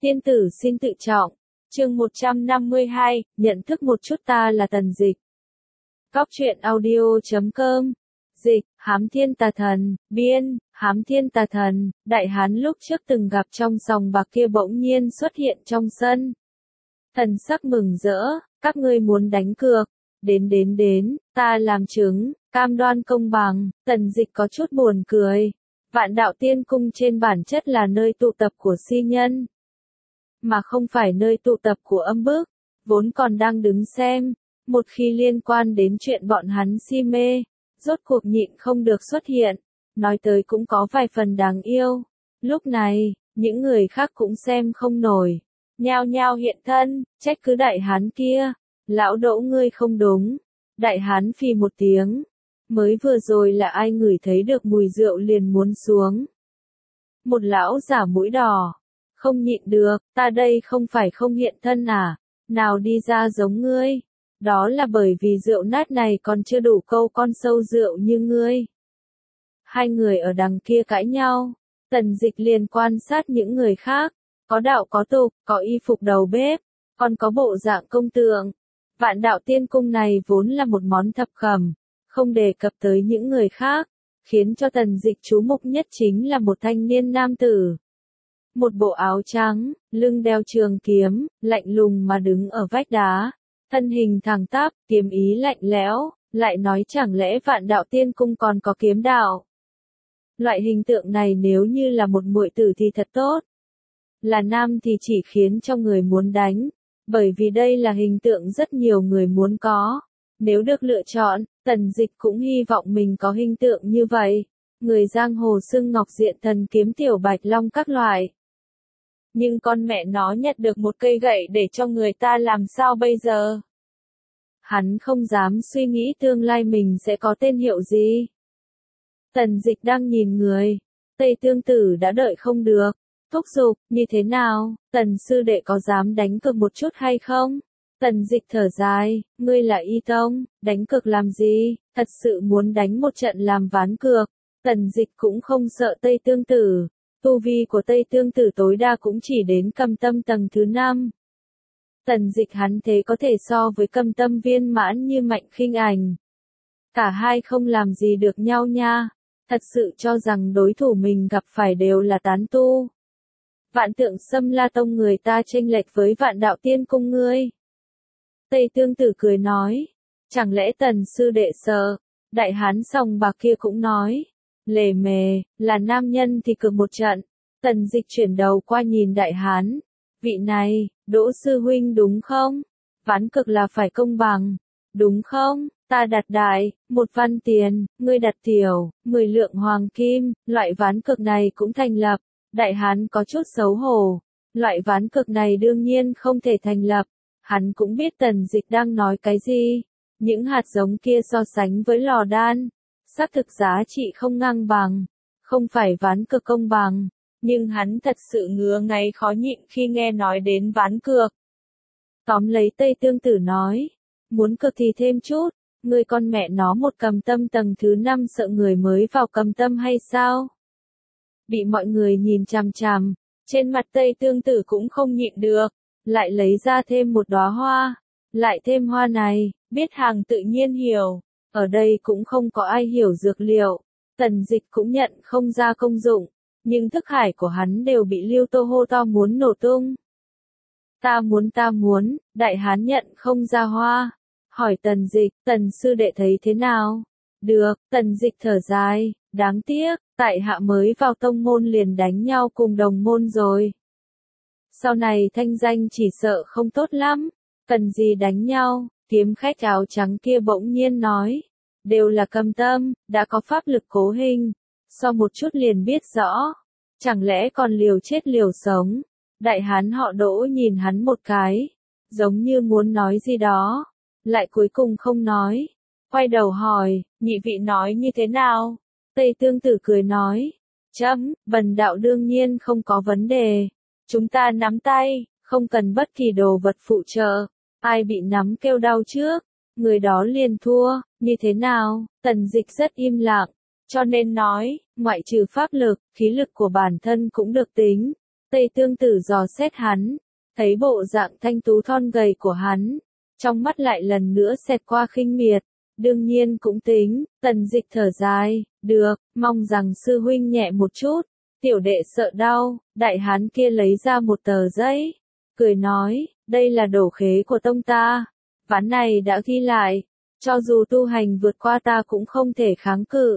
Tiên tử xin tự trọng. Chương 152, nhận thức một chút ta là Tần Dịch. Cóc truyện audio.com. Dịch, Hám Thiên Tà Thần, biên, Hám Thiên Tà Thần, đại hán lúc trước từng gặp trong sòng bạc kia bỗng nhiên xuất hiện trong sân. Thần sắc mừng rỡ, các ngươi muốn đánh cược, đến, ta làm chứng, cam đoan công bằng. Tần Dịch có chút buồn cười. Vạn Đạo Tiên Cung trên bản chất là nơi tụ tập của si nhân, mà không phải nơi tụ tập của âm bức, vốn còn đang đứng xem. Một khi liên quan đến chuyện bọn hắn si mê, rốt cuộc nhịn không được xuất hiện, nói tới cũng có vài phần đáng yêu. Lúc này, những người khác cũng xem không nổi, nhao nhao hiện thân, trách cứ đại hán kia. Lão Đỗ ngươi không đúng. Đại hán phì một tiếng. Mới vừa rồi là ai ngửi thấy được mùi rượu liền muốn xuống. Một lão giả mũi đỏ. Không nhịn được, ta đây không phải không hiện thân à, nào đi ra giống ngươi. Đó là bởi vì rượu nát này còn chưa đủ câu con sâu rượu như ngươi. Hai người ở đằng kia cãi nhau, Tần Dịch liền quan sát những người khác, có đạo có tục, có y phục đầu bếp, còn có bộ dạng công tượng. Vạn Đạo Tiên Cung này vốn là một món thập cẩm, không đề cập tới những người khác, khiến cho Tần Dịch chú mục nhất chính là một thanh niên nam tử. Một bộ áo trắng, lưng đeo trường kiếm, lạnh lùng mà đứng ở vách đá, thân hình thẳng tắp, kiếm ý lạnh lẽo, lại nói chẳng lẽ Vạn Đạo Tiên Cung còn có kiếm đạo. Loại hình tượng này nếu như là một muội tử thì thật tốt. Là nam thì chỉ khiến cho người muốn đánh, bởi vì đây là hình tượng rất nhiều người muốn có. Nếu được lựa chọn, Tần Dịch cũng hy vọng mình có hình tượng như vậy. Người giang hồ xưng ngọc diện thần kiếm tiểu bạch long các loại. Nhưng con mẹ nó nhặt được một cây gậy để cho người ta làm sao bây giờ? Hắn không dám suy nghĩ tương lai mình sẽ có tên hiệu gì. Tần Dịch đang nhìn người. Tây Tương Tử đã đợi không được. Thúc giục, như thế nào, Tần sư đệ có dám đánh cược một chút hay không? Tần Dịch thở dài, ngươi là y tông, đánh cược làm gì, thật sự muốn đánh một trận làm ván cược. Tần Dịch cũng không sợ Tây Tương Tử. Tu vi của Tây Tương Tử tối đa cũng chỉ đến Cầm Tâm tầng thứ 5. Tần Dịch hắn thế có thể so với Cầm Tâm viên mãn như Mạnh Khinh Ảnh. Cả hai không làm gì được nhau nha. Thật sự cho rằng đối thủ mình gặp phải đều là tán tu. Vạn Tượng Xâm La Tông người ta chênh lệch với Vạn Đạo Tiên Cung ngươi. Tây Tương Tử cười nói. Chẳng lẽ Tần sư đệ sợ? Đại hán sòng bạc kia cũng nói. Lề mề, là nam nhân thì cược một trận. Tần Dịch chuyển đầu qua nhìn đại hán. Vị này, Đỗ sư huynh đúng không? Ván cược là phải công bằng. Đúng không? Ta đặt đại, 1 văn tiền, ngươi đặt tiểu, 10 lượng hoàng kim. Loại ván cược này cũng thành lập. Đại hán có chút xấu hổ. Loại ván cược này đương nhiên không thể thành lập. Hắn cũng biết Tần Dịch đang nói cái gì. Những hạt giống kia so sánh với lò đan, xác thực giá trị không ngang bằng, không phải ván cược công bằng, nhưng hắn thật sự ngứa ngáy khó nhịn khi nghe nói đến ván cược. Tóm lấy Tây Tương Tử nói, muốn cược thì thêm chút, ngươi con mẹ nó một Cầm Tâm tầng thứ 5 sợ người mới vào Cầm Tâm hay sao? Bị mọi người nhìn chằm chằm, trên mặt Tây Tương Tử cũng không nhịn được, lại lấy ra thêm một đóa hoa, lại thêm hoa này, biết hàng tự nhiên hiểu. Ở đây cũng không có ai hiểu dược liệu, Tần Dịch cũng nhận không ra công dụng, nhưng thức hải của hắn đều bị Lưu Tô hô to muốn nổ tung. Ta muốn, đại hán nhận không ra hoa, hỏi Tần Dịch, Tần sư đệ thấy thế nào? Được, Tần Dịch thở dài, đáng tiếc, tại hạ mới vào tông môn liền đánh nhau cùng đồng môn rồi. Sau này thanh danh chỉ sợ không tốt lắm, cần gì đánh nhau? Kiếm khách áo trắng kia bỗng nhiên nói, đều là Cầm Tâm, đã có pháp lực cố hình, sau một chút liền biết rõ, chẳng lẽ còn liều chết liều sống. Đại hán họ Đỗ nhìn hắn một cái, giống như muốn nói gì đó, lại cuối cùng không nói, quay đầu hỏi, nhị vị nói như thế nào? Tây Tương Tử cười nói, bần đạo đương nhiên không có vấn đề, chúng ta nắm tay, không cần bất kỳ đồ vật phụ trợ. Ai bị nắm kêu đau trước, người đó liền thua, như thế nào? Tần Dịch rất im lặng, cho nên nói, ngoại trừ pháp lực, khí lực của bản thân cũng được tính. Tây Tương Tử dò xét hắn, thấy bộ dạng thanh tú thon gầy của hắn, trong mắt lại lần nữa xẹt qua khinh miệt. Đương nhiên cũng tính, Tần Dịch thở dài, được, mong rằng sư huynh nhẹ một chút, tiểu đệ sợ đau. Đại hán kia lấy ra một tờ giấy, cười nói, đây là đồ khế của tông ta, ván này đã ghi lại, cho dù tu hành vượt qua ta cũng không thể kháng cự.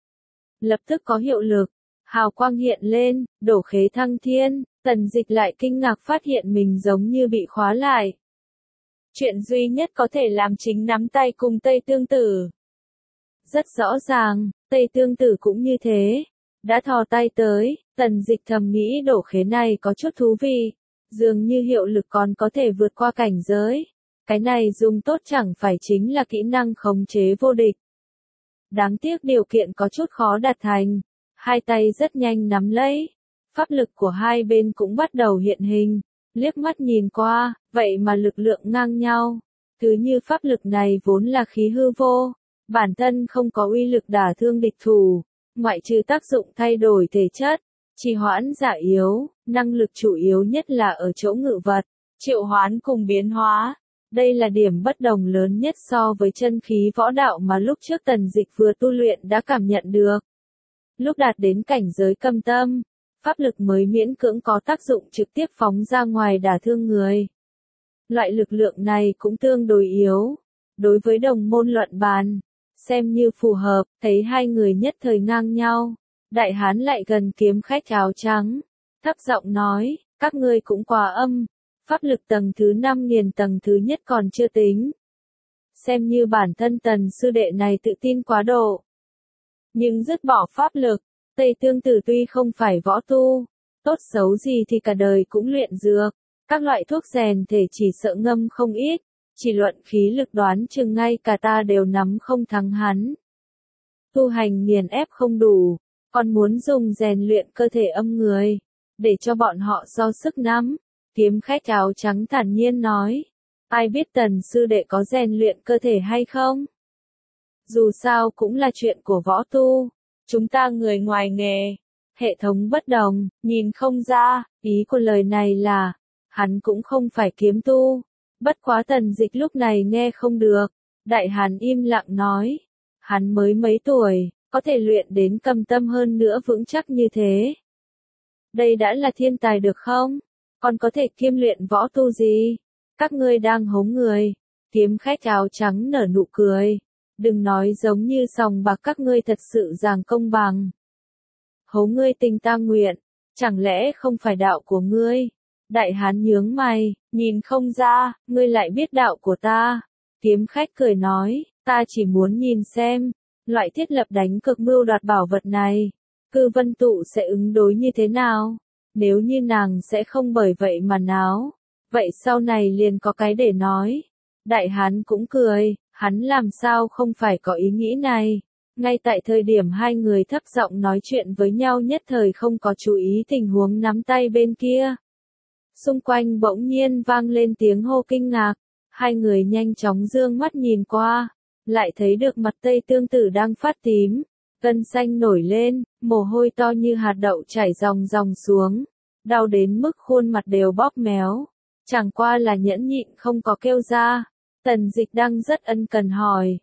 Lập tức có hiệu lực, hào quang hiện lên, đổ khế thăng thiên. Tần Dịch lại kinh ngạc phát hiện mình giống như bị khóa lại. Chuyện duy nhất có thể làm chính nắm tay cùng Tây Tương Tử. Rất rõ ràng, Tây Tương Tử cũng như thế. Đã thò tay tới, Tần Dịch thầm nghĩ đổ khế này có chút thú vị. Dường như hiệu lực còn có thể vượt qua cảnh giới. Cái này dùng tốt chẳng phải chính là kỹ năng khống chế vô địch. Đáng tiếc điều kiện có chút khó đạt thành. Hai tay rất nhanh nắm lấy. Pháp lực của hai bên cũng bắt đầu hiện hình. Liếc mắt nhìn qua, vậy mà lực lượng ngang nhau. Thứ như pháp lực này vốn là khí hư vô. Bản thân không có uy lực đả thương địch thủ. Ngoại trừ tác dụng thay đổi thể chất, trì hoãn giả yếu, năng lực chủ yếu nhất là ở chỗ ngự vật, triệu hoán cùng biến hóa. Đây là điểm bất đồng lớn nhất so với chân khí võ đạo mà lúc trước Tần Dịch vừa tu luyện đã cảm nhận được. Lúc đạt đến cảnh giới câm tâm, pháp lực mới miễn cưỡng có tác dụng trực tiếp phóng ra ngoài đả thương người. Loại lực lượng này cũng tương đối yếu. Đối với đồng môn luận bàn, xem như phù hợp, thấy hai người nhất thời ngang nhau. Đại hán lại gần kiếm khách áo trắng, thấp giọng nói, các ngươi cũng quá âm. Pháp lực tầng thứ 5 nghiền tầng thứ nhất còn chưa tính. Xem như bản thân Tần sư đệ này tự tin quá độ. Nhưng dứt bỏ pháp lực, Tây Tương Tử tuy không phải võ tu, tốt xấu gì thì cả đời cũng luyện dược. Các loại thuốc rèn thể chỉ sợ ngâm không ít, chỉ luận khí lực đoán chừng ngay cả ta đều nắm không thắng hắn. Tu hành nghiền ép không đủ, còn muốn dùng rèn luyện cơ thể âm người, để cho bọn họ do sức nắm. Kiếm khách áo trắng thản nhiên nói, ai biết Tần sư đệ có rèn luyện cơ thể hay không? Dù sao cũng là chuyện của võ tu, chúng ta người ngoài nghề, hệ thống bất đồng, nhìn không ra. Ý của lời này là, hắn cũng không phải kiếm tu. Bất quá Tần Dịch lúc này nghe không được. Đại hán im lặng nói, hắn mới mấy tuổi, có thể luyện đến cầm tâm hơn nữa vững chắc như thế. Đây đã là thiên tài được không? Còn có thể kiêm luyện võ tu gì? Các ngươi đang hống người. Kiếm khách áo trắng nở nụ cười. Đừng nói giống như sòng bạc các ngươi thật sự giảng công bằng. Hống ngươi tình ta nguyện, chẳng lẽ không phải đạo của ngươi? Đại hán nhướng mày, nhìn không ra, ngươi lại biết đạo của ta. Kiếm khách cười nói, ta chỉ muốn nhìn xem, loại thiết lập đánh cược mưu đoạt bảo vật này, Cư Vân Tụ sẽ ứng đối như thế nào? Nếu như nàng sẽ không bởi vậy mà náo, vậy sau này liền có cái để nói. Đại hán cũng cười, hắn làm sao không phải có ý nghĩ này. Ngay tại thời điểm hai người thấp giọng nói chuyện với nhau nhất thời không có chú ý tình huống nắm tay bên kia. Xung quanh bỗng nhiên vang lên tiếng hô kinh ngạc, hai người nhanh chóng dương mắt nhìn qua, lại thấy được mặt Tây Tương Tử đang phát tím, gân xanh nổi lên, mồ hôi to như hạt đậu chảy ròng ròng xuống, đau đến mức khuôn mặt đều bóp méo, chẳng qua là nhẫn nhịn không có kêu ra. Tần Dịch đang rất ân cần hỏi,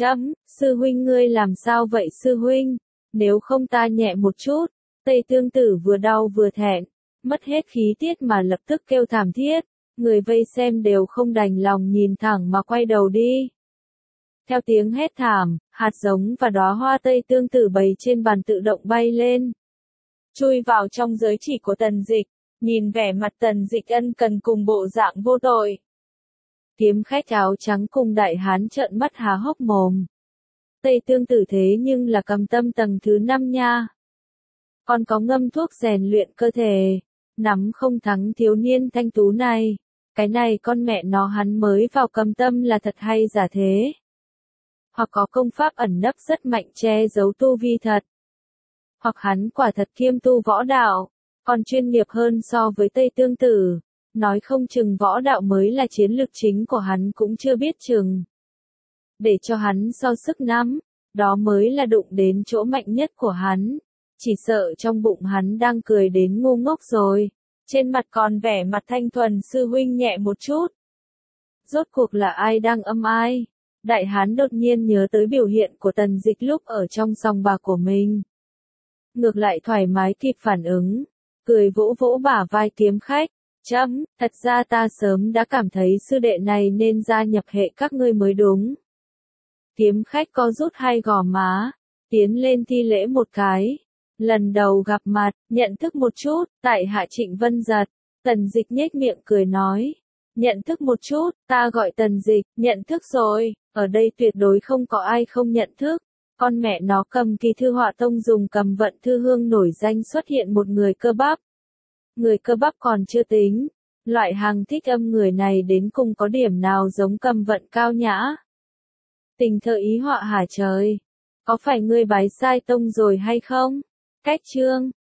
sư huynh ngươi làm sao vậy sư huynh, nếu không ta nhẹ một chút. Tây Tương Tử vừa đau vừa thẹn, mất hết khí tiết mà lập tức kêu thảm thiết, người vây xem đều không đành lòng nhìn thẳng mà quay đầu đi. Theo tiếng hét thảm, hạt giống và đóa hoa Tây Tương Tử bày trên bàn tự động bay lên, chui vào trong giới chỉ của Tần Dịch, nhìn vẻ mặt Tần Dịch ân cần cùng bộ dạng vô tội. Kiếm khách áo trắng cùng đại hán trợn mắt há hốc mồm. Tây Tương Tử thế nhưng là cầm tâm tầng thứ 5 nha. Còn có ngâm thuốc rèn luyện cơ thể, nắm không thắng thiếu niên thanh tú này. Cái này con mẹ nó hắn mới vào cầm tâm là thật hay giả thế? Hoặc có công pháp ẩn nấp rất mạnh che giấu tu vi thật. Hoặc hắn quả thật kiêm tu võ đạo, còn chuyên nghiệp hơn so với Tây Tương Tử. Nói không chừng võ đạo mới là chiến lược chính của hắn cũng chưa biết chừng. Để cho hắn so sức nắm, đó mới là đụng đến chỗ mạnh nhất của hắn. Chỉ sợ trong bụng hắn đang cười đến ngu ngốc rồi. Trên mặt còn vẻ mặt thanh thuần sư huynh nhẹ một chút. Rốt cuộc là ai đang âm ai? Đại hán đột nhiên nhớ tới biểu hiện của Tần Dịch lúc ở trong sòng bạc của mình. Ngược lại thoải mái kịp phản ứng, cười vỗ vỗ bả vai kiếm khách. Thật ra ta sớm đã cảm thấy sư đệ này nên gia nhập hệ các ngươi mới đúng. Kiếm khách co rút hai gò má, tiến lên thi lễ một cái. Lần đầu gặp mặt, nhận thức một chút, tại hạ Trịnh Vân Giật. Tần Dịch nhếch miệng cười nói. Nhận thức một chút, ta gọi Tần Dịch, nhận thức rồi, ở đây tuyệt đối không có ai không nhận thức. Con mẹ nó Cầm Kỳ Thư Họa Tông dùng cầm vận thư hương nổi danh xuất hiện một người cơ bắp. Người cơ bắp còn chưa tính, loại hàng thích âm người này đến cùng có điểm nào giống cầm vận cao nhã. Tình thơ ý họa hả trời, có phải ngươi bái sai tông rồi hay không? Cách chương